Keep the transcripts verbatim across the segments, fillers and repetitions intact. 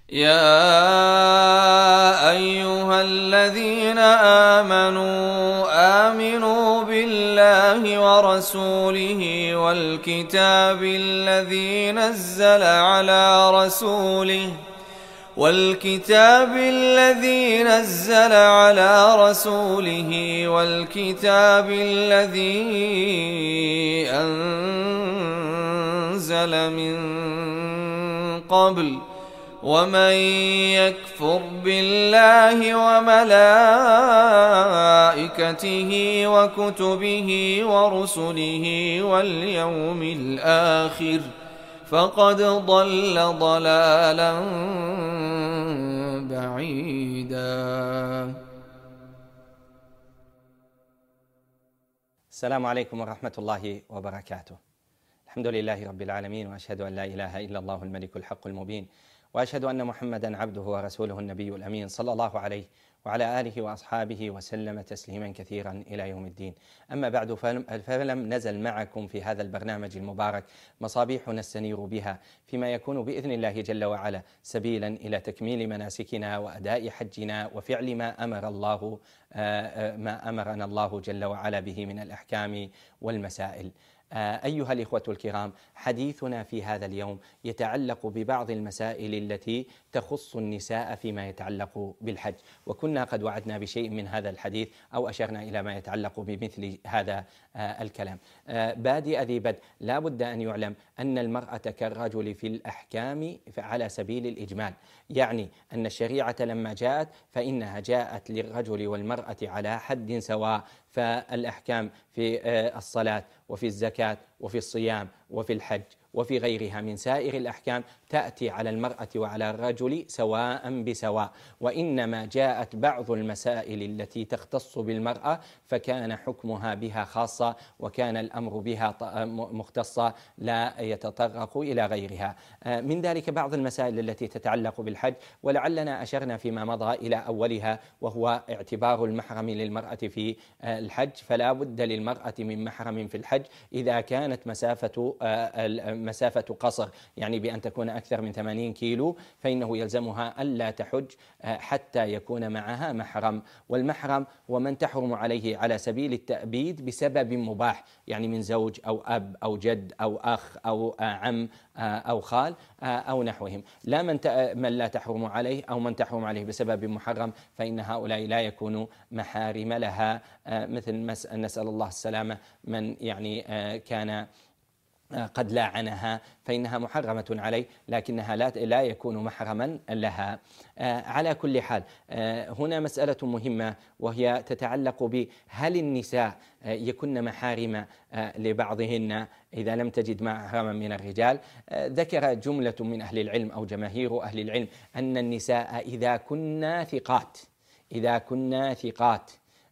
يا أيها الذين آمنوا آمنوا بالله ورسوله والكتاب الذي نزل على رسوله والكتاب الذي نزل على رسوله والكتاب الذي أنزل من قبل ومن يكفر بالله وملائكته وكتبه ورسله واليوم الآخر فقد ضل ضلالا بعيدا. السلام عليكم ورحمة الله وبركاته. الحمد لله رب العالمين، وأشهد أن لا إله إلا الله الملك الحق المبين، وأشهد أن محمدا عبده ورسوله النبي الأمين صلى الله عليه وعلى آله وأصحابه وسلم تسليما كثيرا إلى يوم الدين. أما بعد، فلم نزل معكم في هذا البرنامج المبارك مصابيح نستنير بها فيما يكون بإذن الله جل وعلا سبيلا إلى تكميل مناسكنا وأداء حجنا وفعل ما أمر الله ما أمرنا الله جل وعلا به من الأحكام والمسائل. أيها الإخوة الكرام، حديثنا في هذا اليوم يتعلق ببعض المسائل التي تخص النساء فيما يتعلق بالحج، وكنا قد وعدنا بشيء من هذا الحديث أو أشرنا إلى ما يتعلق بمثل هذا الكلام. بادئ ذي بدء، لا بد أن يعلم أن المرأة كالرجل في الأحكام على سبيل الإجمال، يعني أن الشريعة لما جاءت فإنها جاءت للرجل والمرأة على حد سواء، فالأحكام في الصلاة وفي الزكاة وفي الصيام وفي الحج وفي غيرها من سائر الأحكام تأتي على المرأة وعلى الرجل سواء بسواء، وإنما جاءت بعض المسائل التي تختص بالمرأة فكان حكمها بها خاصة وكان الأمر بها مختصة لا يتطرق إلى غيرها. من ذلك بعض المسائل التي تتعلق بالحج، ولعلنا أشرنا فيما مضى إلى أولها، وهو اعتبار المحرم للمرأة في الحج. فلا بد للمرأة من محرم في الحج إذا كانت مسافة مسافة قصر، يعني بأن تكون أكثر من ثمانين كيلو، فإنه يلزمها ألا تحج حتى يكون معها محرم. والمحرم هو من تحرم عليه على سبيل التأبيد بسبب مباح، يعني من زوج أو أب أو جد أو أخ أو عم أو خال أو نحوهم. لا من, من لا تحرم عليه أو من تحرم عليه بسبب محرم، فإن هؤلاء لا يكونوا محارم لها، مثل نسأل الله السلامة من يعني كان قد لاعنها فإنها محرمة عليه لكنها لا لا يكون محرما لها. على كل حال، هنا مسألة مهمة وهي تتعلق بهل النساء يكن محارم لبعضهن إذا لم تجد محرما من الرجال. ذكر جملة من أهل العلم أو جماهير أهل العلم أن النساء إذا كنا ثقات إذا كنا ثقات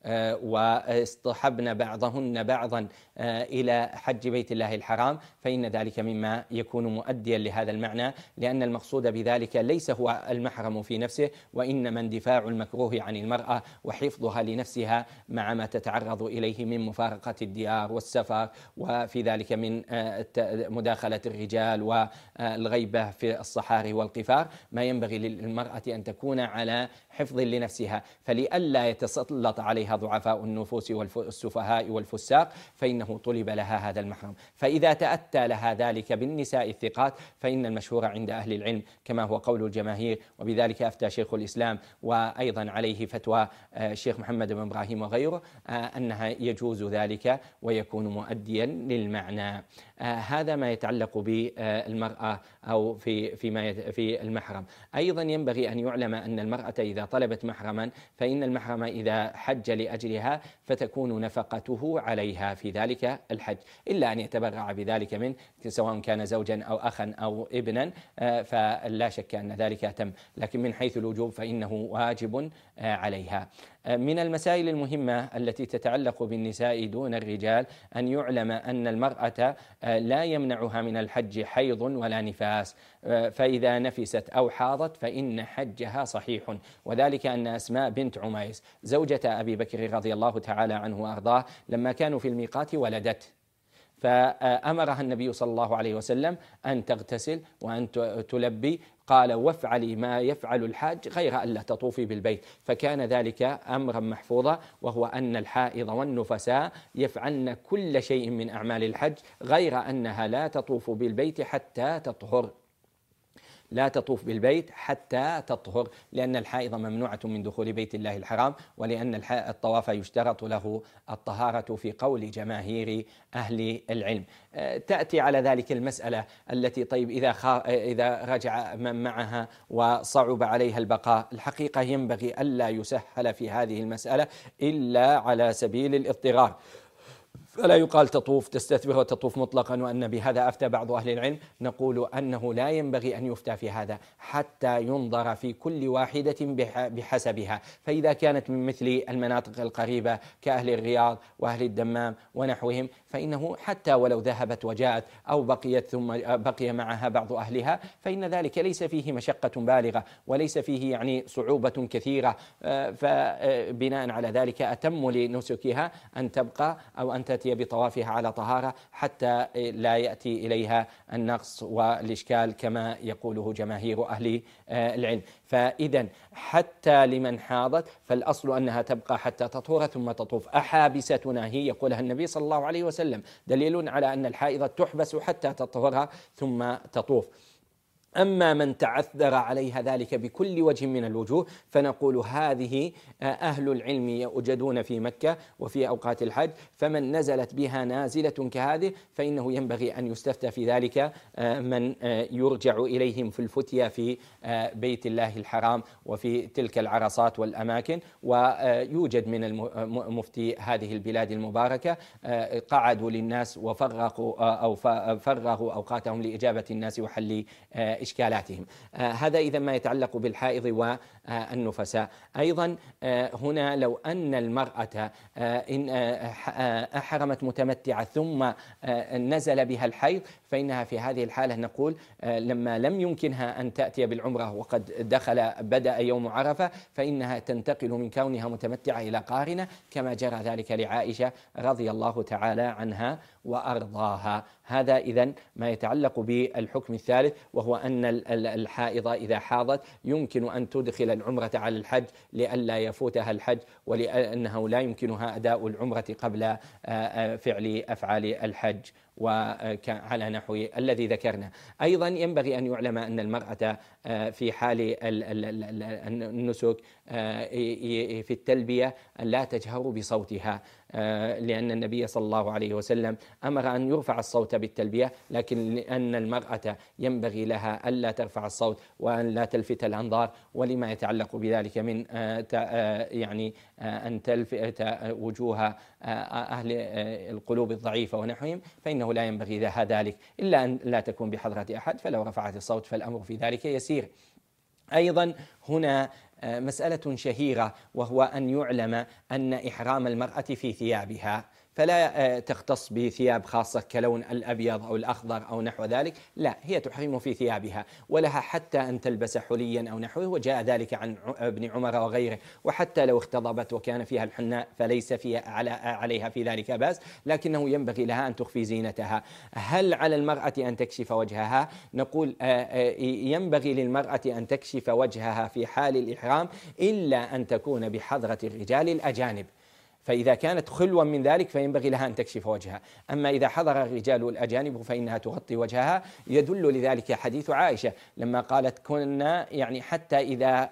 واصطحبن بعضهن بعضا إلى حج بيت الله الحرام فإن ذلك مما يكون مؤديا لهذا المعنى، لأن المقصود بذلك ليس هو المحرم في نفسه، وإنما اندفاع المكروه عن المرأة وحفظها لنفسها مع ما تتعرض إليه من مفارقة الديار والسفر، وفي ذلك من مداخلة الرجال والغيبة في الصحاري والقفار، ما ينبغي للمرأة أن تكون على حفظ لنفسها، فلئلا يتسلط عليها ضعفاء النفوس والسفهاء والفساق فإنه طلب لها هذا المحرم. فإذا تأتى لها ذلك بالنساء الثقات فإن المشهور عند أهل العلم كما هو قول الجماهير، وبذلك أفتى شيخ الإسلام وأيضا عليه فتوى الشيخ محمد بن إبراهيم وغيره، أنها يجوز ذلك ويكون مؤديا للمعنى. هذا ما يتعلق بالمرأة أو في فيما في المحرم. أيضا ينبغي أن يعلم أن المرأة إذا طلبت محرما فإن المحرم إذا حج لأجلها فتكون نفقته عليها في ذلك الحج، إلا أن يتبرع بذلك منه سواء كان زوجا أو أخا أو ابنا، فلا شك أن ذلك تم، لكن من حيث الوجوب فإنه واجب عليها. من المسائل المهمة التي تتعلق بالنساء دون الرجال أن يعلم أن المرأة لا يمنعها من الحج حيض ولا نفاس، فإذا نفست أو حاضت فإن حجها صحيح. وذلك أن أسماء بنت عميس زوجة أبي بكر رضي الله تعالى عنه وأرضاه لما كانوا في الميقات ولدت، فأمرها النبي صلى الله عليه وسلم أن تغتسل وأن تلبي. قال وافعلي ما يفعل الحاج غير أن لا تطوفي بالبيت، فكان ذلك أمرا محفوظا، وهو أن الحائض والنفساء يفعلن كل شيء من أعمال الحج غير أنها لا تطوف بالبيت حتى تطهر، لا تطوف بالبيت حتى تطهر، لأن الحائض ممنوعة من دخول بيت الله الحرام، ولأن الطواف يشترط له الطهارة في قول جماهير أهل العلم. تأتي على ذلك المسألة التي طيب إذا إذا رجع من معها وصعب عليها البقاء، الحقيقة ينبغي ألا يسهل في هذه المسألة إلا على سبيل الاضطرار، فلا يقال تطوف تستثمر وتطوف مطلقا، وأن بهذا أفتى بعض أهل العلم. نقول أنه لا ينبغي أن يفتى في هذا حتى ينظر في كل واحدة بحسبها، فإذا كانت من مثل المناطق القريبة كأهل الرياض وأهل الدمام ونحوهم، فإنه حتى ولو ذهبت وجاءت أو بقيت ثم بقي معها بعض أهلها، فإن ذلك ليس فيه مشقة بالغة وليس فيه يعني صعوبة كثيرة، فبناء على ذلك أتم لنسكها أن تبقى أو أن تأتي بطوافها على طهارة حتى لا يأتي إليها النقص والإشكال كما يقوله جماهير أهل العلم. فإذا حتى لمن حاضت فالأصل أنها تبقى حتى تطهر ثم تطوف. أحابستنا هي يقولها النبي صلى الله عليه وسلم دليل على أن الحائض تحبس حتى تطهرها ثم تطوف. أما من تعذر عليها ذلك بكل وجه من الوجوه فنقول هذه أهل العلم يوجدون في مكة وفي أوقات الحج، فمن نزلت بها نازلة كهذه فإنه ينبغي أن يستفتى في ذلك من يرجع إليهم في الفتية في بيت الله الحرام وفي تلك العرصات والأماكن. ويوجد من مفتي هذه البلاد المباركة قعدوا للناس وفرغوا أو فرغوا أوقاتهم لإجابة الناس وحل إشكالاتهم. آه هذا إذا ما يتعلق بالحائض والنفساء. أيضا آه هنا لو أن المرأة آه إن آه أحرمت متمتعة ثم آه نزل بها الحيض، فإنها في هذه الحالة نقول آه لما لم يمكنها أن تأتي بالعمرة وقد دخل بدأ يوم عرفة، فإنها تنتقل من كونها متمتعة إلى قارنة، كما جرى ذلك لعائشة رضي الله تعالى عنها وأرضاها. هذا إذن ما يتعلق بالحكم الثالث، وهو أن الحائض إذا حاضت يمكن أن تدخل العمرة على الحج لئلا يفوتها الحج، ولأنه لا يمكنها أداء العمرة قبل فعل أفعال الحج وعلى نحو الذي ذكرنا. أيضا ينبغي أن يعلم أن المرأة في حال النسك في التلبية لا تجهر بصوتها، لأن النبي صلى الله عليه وسلم أمر أن يرفع الصوت بالتلبية، لكن لأن المرأة ينبغي لها ألا ترفع الصوت وأن لا تلفت الأنظار، ولما يتعلق بذلك من يعني أن تلفت وجوه أهل القلوب الضعيفة ونحوهم، فإنه لا ينبغي لها ذلك إلا أن لا تكون بحضرة أحد، فلو رفعت الصوت فالأمر في ذلك يسير. أيضا هنا مسألة شهيرة، وهو أن يعلم أن إحرام المرأة في ثيابها، فلا تختص بثياب خاصة كلون الأبيض أو الأخضر أو نحو ذلك، لا، هي تحرم في ثيابها، ولها حتى أن تلبس حليا أو نحوه، وجاء ذلك عن ابن عمر وغيره. وحتى لو اختضبت وكان فيها الحناء فليس فيها على عليها في ذلك بأس، لكنه ينبغي لها أن تخفي زينتها. هل على المرأة أن تكشف وجهها؟ نقول ينبغي للمرأة أن تكشف وجهها في حال الإحرام إلا أن تكون بحضرة الرجال الأجانب، فإذا كانت خلوا من ذلك فينبغي لها أن تكشف وجهها. أما إذا حضر الرجال الأجانب فإنها تغطي وجهها. يدل لذلك حديث عائشة لما قالت كنا يعني حتى إذا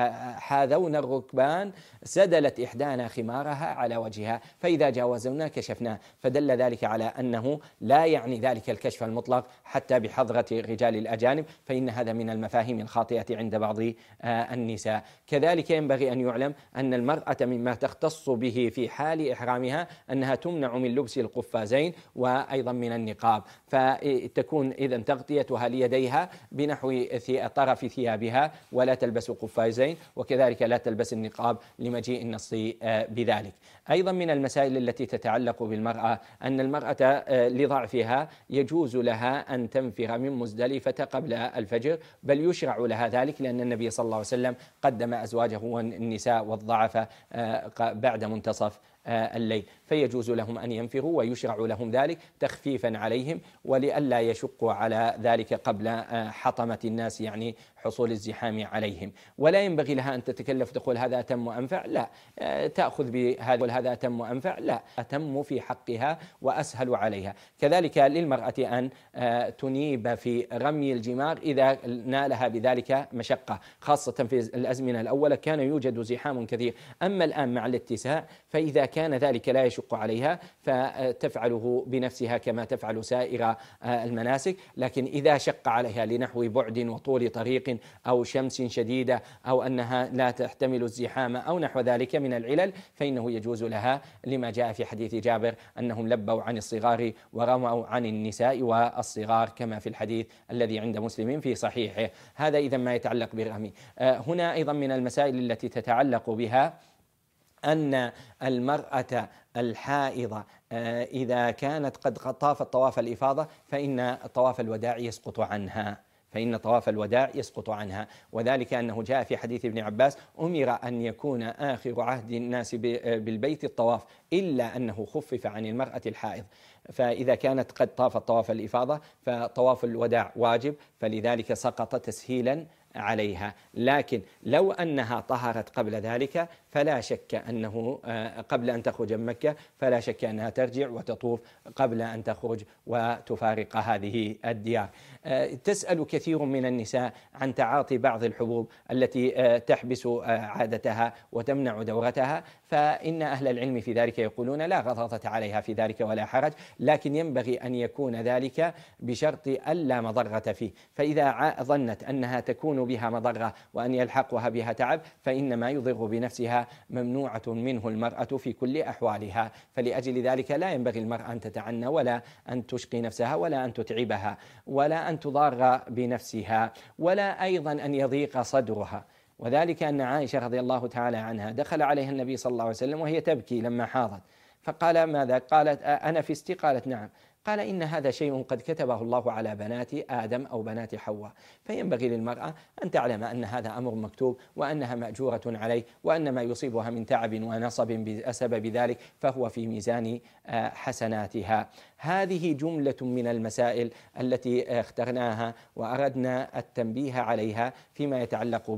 حاذونا الركبان سدلت إحدانا خمارها على وجهها، فإذا جاوزونا كشفناه، فدل ذلك على أنه لا يعني ذلك الكشف المطلق حتى بحضرة الرجال الأجانب، فإن هذا من المفاهيم الخاطئة عند بعض النساء. كذلك ينبغي أن يعلم أن المرأة مما تختص به في حال إحرامها أنها تمنع من لبس القفازين وأيضا من النقاب، فتكون إذن تغطيتها ليديها بنحو طرف ثيابها ولا تلبس قفازين، وكذلك لا تلبس النقاب لمجيء النص بذلك. أيضا من المسائل التي تتعلق بالمرأة أن المرأة لضعفها يجوز لها أن تنفر من مزدلفة قبل الفجر، بل يشرع لها ذلك، لأن النبي صلى الله عليه وسلم قدم أزواجه والنساء والضعف بعد منتصف الليل. فيجوز لهم أن ينفروا ويشرع لهم ذلك تخفيفا عليهم ولئلا يشقوا على ذلك قبل حطمة الناس، يعني حصول الزحام عليهم. ولا ينبغي لها أن تتكلف تقول هذا أتم وأنفع، لا، تأخذ بهذا هذا أتم وأنفع، لا، أتم في حقها وأسهل عليها. كذلك للمرأة أن تنيب في رمي الجمار إذا نالها بذلك مشقة، خاصة في الأزمنة الأولى كان يوجد زحام كثير. أما الآن مع الاتساع فإذا كان ذلك لا يشق عليها فتفعله بنفسها كما تفعل سائر المناسك، لكن إذا شق عليها لنحو بعد وطول طريق أو شمس شديدة أو أنها لا تحتمل الزحام أو نحو ذلك من العلل فإنه يجوز لها، لما جاء في حديث جابر أنهم لبوا عن الصغار ورموا عن النساء والصغار كما في الحديث الذي عند مسلم في صحيحه. هذا إذا ما يتعلق بالرمي. هنا أيضا من المسائل التي تتعلق بها أن المرأة الحائضة إذا كانت قد طافت طواف الإفاضة فإن طواف الوداع يسقط عنها فإن طواف الوداع يسقط عنها وذلك أنه جاء في حديث ابن عباس أمر أن يكون آخر عهد الناس بالبيت الطواف إلا أنه خفف عن المرأة الحائض، فإذا كانت قد طافت طواف الإفاضة فطواف الوداع واجب، فلذلك سقط تسهيلا عليها. لكن لو أنها طهرت قبل ذلك فلا شك أنه قبل أن تخرج من مكة فلا شك أنها ترجع وتطوف قبل أن تخرج وتفارق هذه الديار. تسأل كثير من النساء عن تعاطي بعض الحبوب التي تحبس عادتها وتمنع دورتها، فإن أهل العلم في ذلك يقولون لا غضاضة عليها في ذلك ولا حرج، لكن ينبغي أن يكون ذلك بشرط ألا مضرة فيه، فإذا ظنت أنها تكون بها مضرة وأن يلحقها بها تعب فإنما يضر بنفسها ممنوعة منه المرأة في كل أحوالها. فلأجل ذلك لا ينبغي المرأة أن تتعنى ولا أن تشقي نفسها ولا أن تتعبها ولا أن تضار بنفسها ولا أيضا أن يضيق صدرها. وذلك أن عائشة رضي الله تعالى عنها دخل عليها النبي صلى الله عليه وسلم وهي تبكي لما حاضت، فقال ماذا؟ قالت أنفستي؟ قالت نعم. قال إن هذا شيء قد كتبه الله على بنات آدم أو بنات حواء، فينبغي للمرأة أن تعلم أن هذا أمر مكتوب وأنها مأجورة عليه، وأن ما يصيبها من تعب ونصب بسبب ذلك فهو في ميزان حسناتها. هذه جملة من المسائل التي اخترناها وأردنا التنبيه عليها فيما يتعلق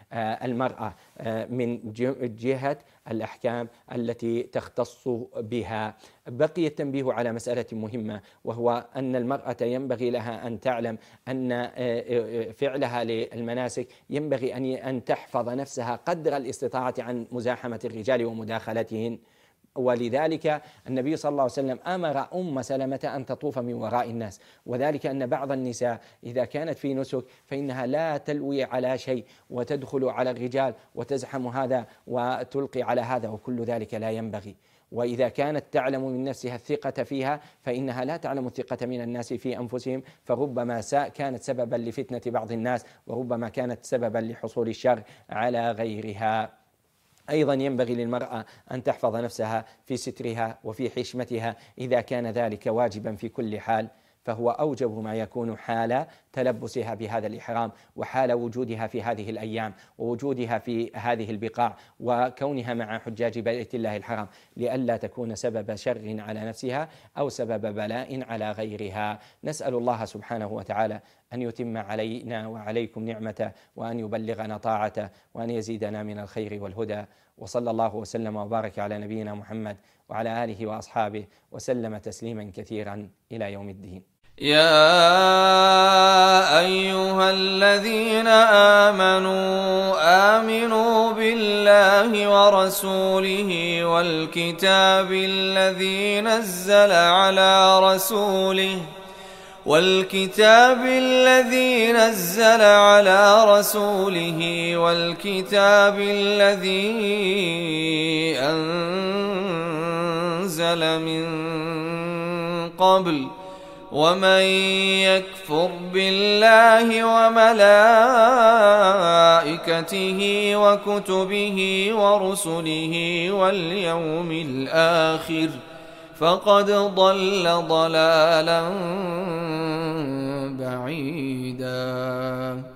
بالمرأة من جهة الأحكام التي تختص بها. بقي التنبيه على مسألة مهمة، وهو أن المرأة ينبغي لها أن تعلم أن فعلها للمناسك ينبغي أن تحفظ نفسها قدر الاستطاعة عن مزاحمة الرجال ومداخلتهن، ولذلك النبي صلى الله عليه وسلم أمر أم سلمة أن تطوف من وراء الناس، وذلك أن بعض النساء إذا كانت في نسك فإنها لا تلوي على شيء وتدخل على الرجال وتزحم هذا وتلقي على هذا، وكل ذلك لا ينبغي. وإذا كانت تعلم من نفسها الثقة فيها فإنها لا تعلم الثقة من الناس في أنفسهم، فربما كانت سببا لفتنة بعض الناس وربما كانت سببا لحصول الشر على غيرها. أيضا ينبغي للمرأة أن تحفظ نفسها في سترها وفي حشمتها إذا كان ذلك واجبا في كل حال، فهو أوجب ما يكون حال تلبسها بهذا الإحرام وحال وجودها في هذه الأيام ووجودها في هذه البقاع وكونها مع حجاج بيت الله الحرام، لئلا تكون سبب شر على نفسها أو سبب بلاء على غيرها. نسأل الله سبحانه وتعالى أن يتم علينا وعليكم نعمته، وأن يبلغنا طاعته، وأن يزيدنا من الخير والهدى. وصلى الله وسلم وبارك على نبينا محمد وعلى آله وأصحابه وسلم تسليما كثيرا إلى يوم الدين. يا أيها الذين آمنوا آمنوا بالله ورسوله والكتاب الذي نزل على رسوله والكتاب الذي نزل على رسوله والكتاب الذي أنزل من قبل، ومن يكفر بالله وملائكته وكتبه ورسله واليوم الآخر فقد ضل ضلالا بعيدا.